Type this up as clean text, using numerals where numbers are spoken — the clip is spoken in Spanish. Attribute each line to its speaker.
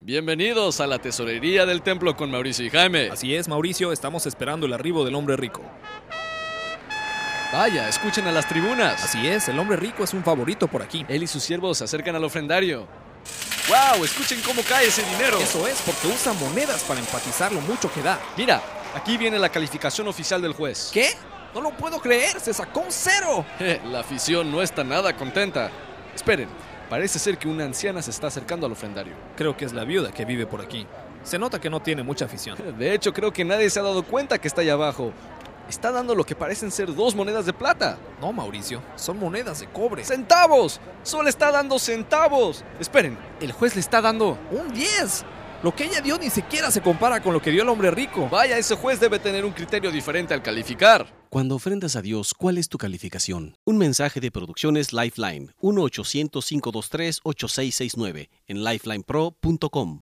Speaker 1: Bienvenidos a la tesorería del templo con Mauricio y Jaime.
Speaker 2: Así es, Mauricio, estamos esperando el arribo del hombre rico.
Speaker 1: Vaya, escuchen a las tribunas.
Speaker 2: Así es, el hombre rico es un favorito por aquí.
Speaker 1: Él y sus siervos se acercan al ofrendario. ¡Wow! Escuchen cómo cae ese dinero.
Speaker 2: Eso es, porque usa monedas para enfatizar lo mucho que da.
Speaker 1: Mira, aquí viene la calificación oficial del juez.
Speaker 2: ¿Qué? No lo puedo creer, se sacó un 0.
Speaker 1: La afición no está nada contenta. Esperen, parece ser que una anciana se está acercando al ofrendario.
Speaker 2: Creo que es la viuda que vive por aquí. Se nota que no tiene mucha afición.
Speaker 1: De hecho, creo que nadie se ha dado cuenta que está allá abajo. Está dando lo que parecen ser 2 monedas de plata.
Speaker 2: No, Mauricio, son monedas de cobre.
Speaker 1: ¡Centavos! ¡Solo está dando centavos! Esperen, el juez le está dando
Speaker 2: ¡Un 10! Lo que ella dio ni siquiera se compara con lo que dio el hombre rico.
Speaker 1: Vaya, ese juez debe tener un criterio diferente al calificar.
Speaker 3: Cuando ofrendas a Dios, ¿cuál es tu calificación? Un mensaje de Producciones Lifeline, 1-800-523-8669, en lifelinepro.com.